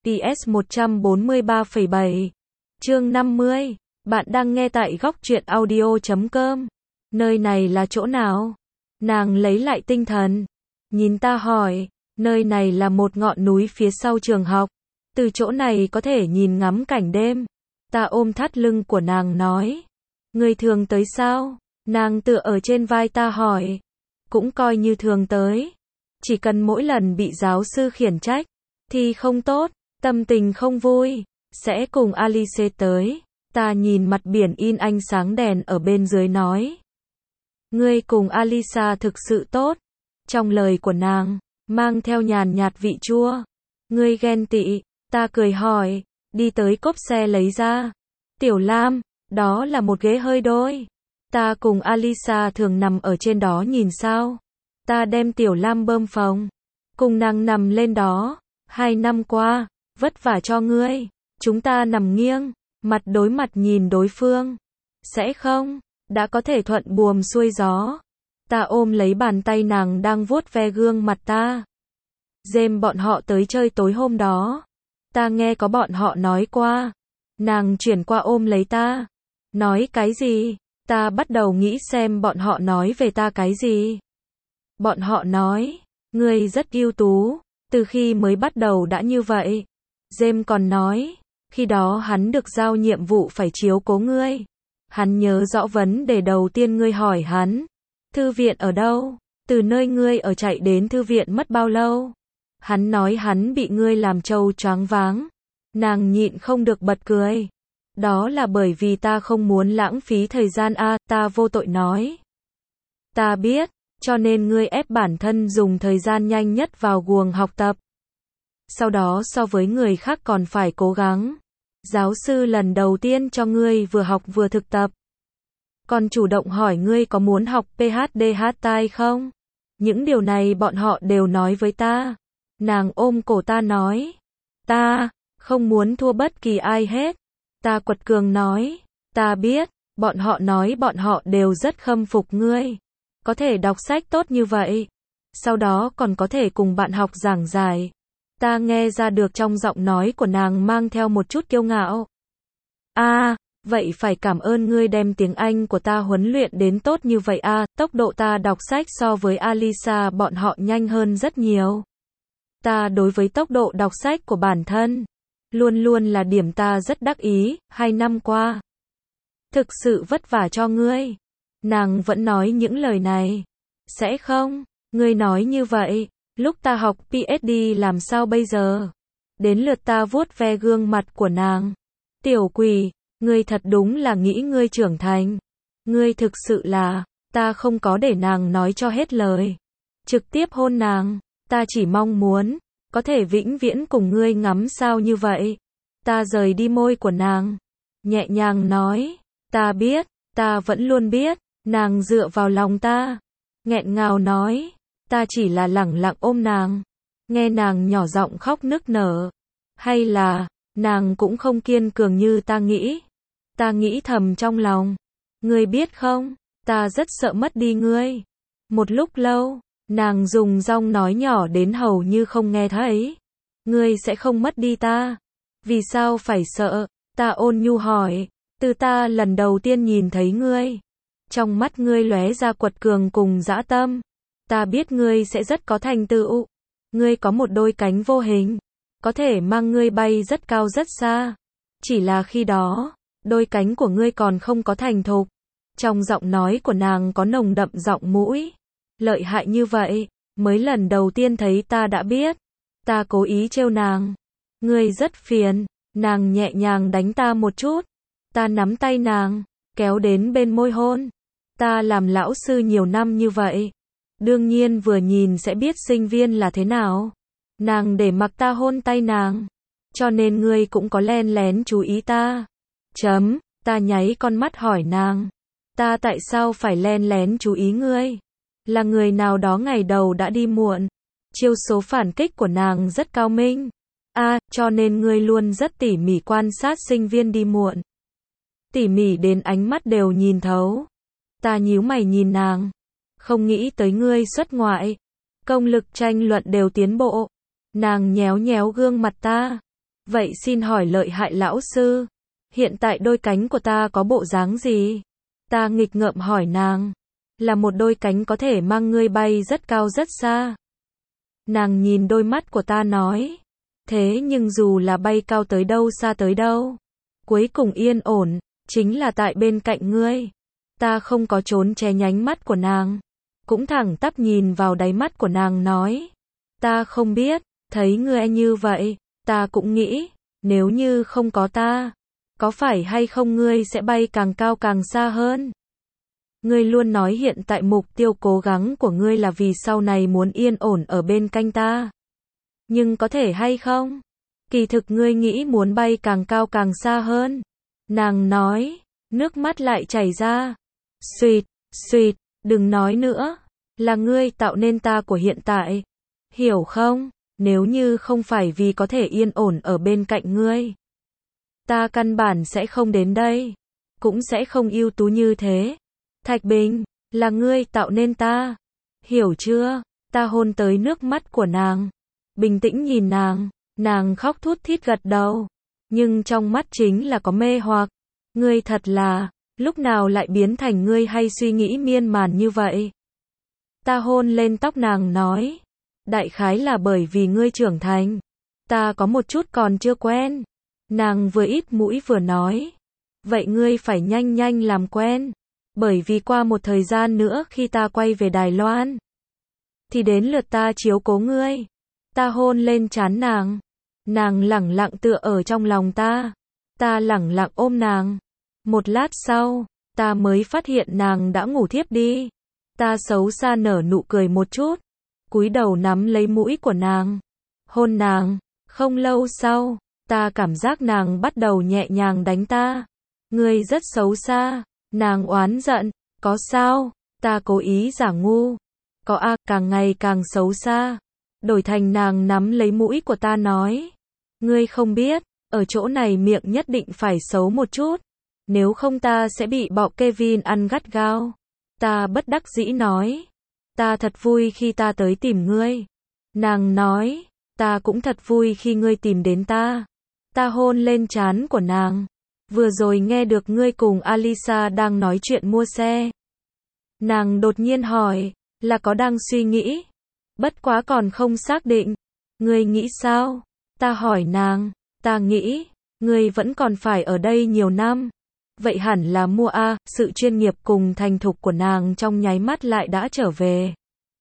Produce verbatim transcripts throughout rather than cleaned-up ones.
ps một trăm bốn mươi ba phẩy bảy. Chương năm mươi. Bạn đang nghe tại góc truyện audio chấm com. Nơi này là chỗ nào? Nàng lấy lại tinh thần. Nhìn ta hỏi, nơi này là một ngọn núi phía sau trường học. Từ chỗ này có thể nhìn ngắm cảnh đêm. Ta ôm thắt lưng của nàng nói. Người thường tới sao? Nàng tựa ở trên vai ta hỏi. Cũng coi như thường tới. Chỉ cần mỗi lần bị giáo sư khiển trách, thì không tốt, tâm tình không vui, sẽ cùng Alice tới. Ta nhìn mặt biển in ánh sáng đèn ở bên dưới nói. Ngươi cùng Alisa thực sự tốt. Trong lời của nàng, mang theo nhàn nhạt vị chua. Ngươi ghen tị, ta cười hỏi, đi tới cốp xe lấy ra. Tiểu Lam, đó là một ghế hơi đôi. Ta cùng Alisa thường nằm ở trên đó nhìn sao. Ta đem Tiểu Lam bơm phòng, cùng nàng nằm lên đó. Hai năm qua, vất vả cho ngươi. Chúng ta nằm nghiêng, mặt đối mặt nhìn đối phương. Sẽ không, đã có thể thuận buồm xuôi gió. Ta ôm lấy bàn tay nàng đang vuốt ve gương mặt ta. Dêm bọn họ tới chơi tối hôm đó. Ta nghe có bọn họ nói qua. Nàng chuyển qua ôm lấy ta. Nói cái gì? Ta bắt đầu nghĩ xem bọn họ nói về ta cái gì. Bọn họ nói, ngươi rất ưu tú, từ khi mới bắt đầu đã như vậy. Dêm còn nói, khi đó hắn được giao nhiệm vụ phải chiếu cố ngươi. Hắn nhớ rõ vấn đề đầu tiên ngươi hỏi hắn. Thư viện ở đâu? Từ nơi ngươi ở chạy đến thư viện mất bao lâu? Hắn nói hắn bị ngươi làm trâu choáng váng. Nàng nhịn không được bật cười. Đó là bởi vì ta không muốn lãng phí thời gian a, à, ta vô tội nói. Ta biết, cho nên ngươi ép bản thân dùng thời gian nhanh nhất vào guồng học tập. Sau đó so với người khác còn phải cố gắng. Giáo sư lần đầu tiên cho ngươi vừa học vừa thực tập. Còn chủ động hỏi ngươi có muốn học PhD tai không? Những điều này bọn họ đều nói với ta. Nàng ôm cổ ta nói. Ta, không muốn thua bất kỳ ai hết. Ta quật cường nói. Ta biết, bọn họ nói bọn họ đều rất khâm phục ngươi. Có thể đọc sách tốt như vậy. Sau đó còn có thể cùng bạn học giảng giải. Ta nghe ra được trong giọng nói của nàng mang theo một chút kiêu ngạo. À, vậy phải cảm ơn ngươi đem tiếng Anh của ta huấn luyện đến tốt như vậy à, tốc độ ta đọc sách so với Alisa bọn họ nhanh hơn rất nhiều. Ta đối với tốc độ đọc sách của bản thân, luôn luôn là điểm ta rất đắc ý, hai năm qua. Thực sự vất vả cho ngươi. Nàng vẫn nói những lời này. Sẽ không, ngươi nói như vậy. Lúc ta học PhD làm sao bây giờ? Đến lượt ta vuốt ve gương mặt của nàng. Tiểu quỷ, ngươi thật đúng là nghĩ ngươi trưởng thành. Ngươi thực sự là, ta không có để nàng nói cho hết lời. Trực tiếp hôn nàng, ta chỉ mong muốn, có thể vĩnh viễn cùng ngươi ngắm sao như vậy. Ta rời đi môi của nàng, nhẹ nhàng nói, ta biết, ta vẫn luôn biết, nàng dựa vào lòng ta. Nghẹn ngào nói. Ta chỉ là lẳng lặng ôm nàng, nghe nàng nhỏ giọng khóc nức nở. Hay là, nàng cũng không kiên cường như ta nghĩ. Ta nghĩ thầm trong lòng. Ngươi biết không, ta rất sợ mất đi ngươi. Một lúc lâu, nàng dùng giọng nói nhỏ đến hầu như không nghe thấy. Ngươi sẽ không mất đi ta. Vì sao phải sợ? Ta ôn nhu hỏi. Từ ta lần đầu tiên nhìn thấy ngươi, trong mắt ngươi lóe ra quật cường cùng dã tâm. Ta biết ngươi sẽ rất có thành tựu. Ngươi có một đôi cánh vô hình, có thể mang ngươi bay rất cao rất xa. Chỉ là khi đó, đôi cánh của ngươi còn không có thành thục. Trong giọng nói của nàng có nồng đậm giọng mũi. Lợi hại như vậy, mới lần đầu tiên thấy ta đã biết. Ta cố ý trêu nàng. Ngươi rất phiền. Nàng nhẹ nhàng đánh ta một chút. Ta nắm tay nàng, kéo đến bên môi hôn. Ta làm lão sư nhiều năm như vậy. Đương nhiên vừa nhìn sẽ biết sinh viên là thế nào. Nàng để mặc ta hôn tay nàng. Cho nên ngươi cũng có len lén chú ý ta. Chấm, ta nháy con mắt hỏi nàng. Ta tại sao phải len lén chú ý ngươi? Là người nào đó ngày đầu đã đi muộn. Chiêu số phản kích của nàng rất cao minh. À, cho nên ngươi luôn rất tỉ mỉ quan sát sinh viên đi muộn. Tỉ mỉ đến ánh mắt đều nhìn thấu. Ta nhíu mày nhìn nàng. Không nghĩ tới ngươi xuất ngoại. Công lực tranh luận đều tiến bộ. Nàng nhéo nhéo gương mặt ta. Vậy xin hỏi lợi hại lão sư, hiện tại đôi cánh của ta có bộ dáng gì? Ta nghịch ngợm hỏi nàng. Là một đôi cánh có thể mang ngươi bay rất cao rất xa. Nàng nhìn đôi mắt của ta nói. Thế nhưng dù là bay cao tới đâu xa tới đâu, cuối cùng yên ổn, chính là tại bên cạnh ngươi. Ta không có trốn che nhánh mắt của nàng, cũng thẳng tắp nhìn vào đáy mắt của nàng nói. Ta không biết, thấy ngươi như vậy, ta cũng nghĩ, nếu như không có ta, có phải hay không ngươi sẽ bay càng cao càng xa hơn? Ngươi luôn nói hiện tại mục tiêu cố gắng của ngươi là vì sau này muốn yên ổn ở bên cạnh ta. Nhưng có thể hay không? Kỳ thực ngươi nghĩ muốn bay càng cao càng xa hơn. Nàng nói, nước mắt lại chảy ra. Xuyệt, xuyệt, đừng nói nữa. Là ngươi tạo nên ta của hiện tại. Hiểu không? Nếu như không phải vì có thể yên ổn ở bên cạnh ngươi, ta căn bản sẽ không đến đây. Cũng sẽ không ưu tú như thế. Thạch Bình, là ngươi tạo nên ta. Hiểu chưa? Ta hôn tới nước mắt của nàng. Bình tĩnh nhìn nàng. Nàng khóc thút thít gật đầu. Nhưng trong mắt chính là có mê hoặc. Ngươi thật là, lúc nào lại biến thành ngươi hay suy nghĩ miên man như vậy? Ta hôn lên tóc nàng nói. Đại khái là bởi vì ngươi trưởng thành. Ta có một chút còn chưa quen. Nàng vừa ít mũi vừa nói. Vậy ngươi phải nhanh nhanh làm quen. Bởi vì qua một thời gian nữa khi ta quay về Đài Loan, thì đến lượt ta chiếu cố ngươi. Ta hôn lên trán nàng. Nàng lẳng lặng tựa ở trong lòng ta. Ta lẳng lặng ôm nàng. Một lát sau, ta mới phát hiện nàng đã ngủ thiếp đi. Ta xấu xa nở nụ cười một chút, cúi đầu nắm lấy mũi của nàng, hôn nàng. Không lâu sau, ta cảm giác nàng bắt đầu nhẹ nhàng đánh ta. Ngươi rất xấu xa. Nàng oán giận. Có sao? Ta cố ý giả ngu. Có a, càng ngày càng xấu xa. Đổi thành nàng nắm lấy mũi của ta nói. Ngươi không biết, ở chỗ này miệng nhất định phải xấu một chút. Nếu không ta sẽ bị bọ Kevin ăn gắt gao. Ta bất đắc dĩ nói. Ta thật vui khi ta tới tìm ngươi. Nàng nói. Ta cũng thật vui khi ngươi tìm đến ta. Ta hôn lên trán của nàng. Vừa rồi nghe được ngươi cùng Alisa đang nói chuyện mua xe. Nàng đột nhiên hỏi. Là có đang suy nghĩ. Bất quá còn không xác định. Ngươi nghĩ sao? Ta hỏi nàng. Ta nghĩ, ngươi vẫn còn phải ở đây nhiều năm. Vậy hẳn là mua a. Sự chuyên nghiệp cùng thành thục của nàng trong nháy mắt lại đã trở về.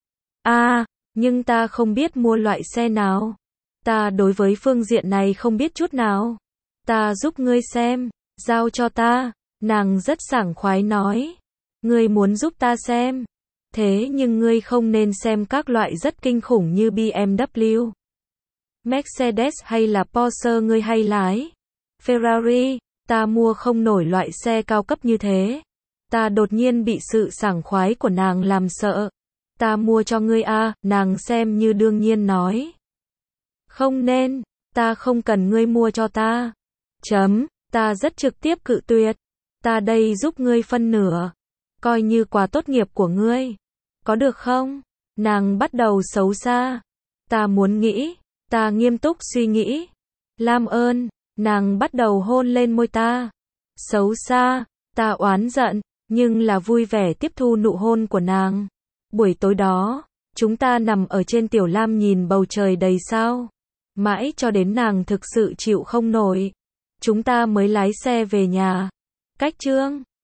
A, nhưng ta không biết mua loại xe nào. Ta đối với phương diện này không biết chút nào. Ta giúp ngươi xem. Giao cho ta. Nàng rất sảng khoái nói. Ngươi muốn giúp ta xem. Thế nhưng ngươi không nên xem các loại rất kinh khủng như bê em vê, Mercedes hay là Porsche ngươi hay lái. Ferrari, ta mua không nổi loại xe cao cấp như thế. Ta đột nhiên bị sự sảng khoái của nàng làm sợ. Ta mua cho ngươi a, nàng xem như đương nhiên nói. Không nên, ta không cần ngươi mua cho ta. Chấm, ta rất trực tiếp cự tuyệt. Ta đây giúp ngươi phân nửa. Coi như quà tốt nghiệp của ngươi. Có được không? Nàng bắt đầu xấu xa. Ta muốn nghĩ. Ta nghiêm túc suy nghĩ. Làm ơn. Nàng bắt đầu hôn lên môi ta. Xấu xa. Ta oán giận. Nhưng là vui vẻ tiếp thu nụ hôn của nàng. Buổi tối đó, chúng ta nằm ở trên tiểu lam nhìn bầu trời đầy sao. Mãi cho đến nàng thực sự chịu không nổi. Chúng ta mới lái xe về nhà. Cách Trương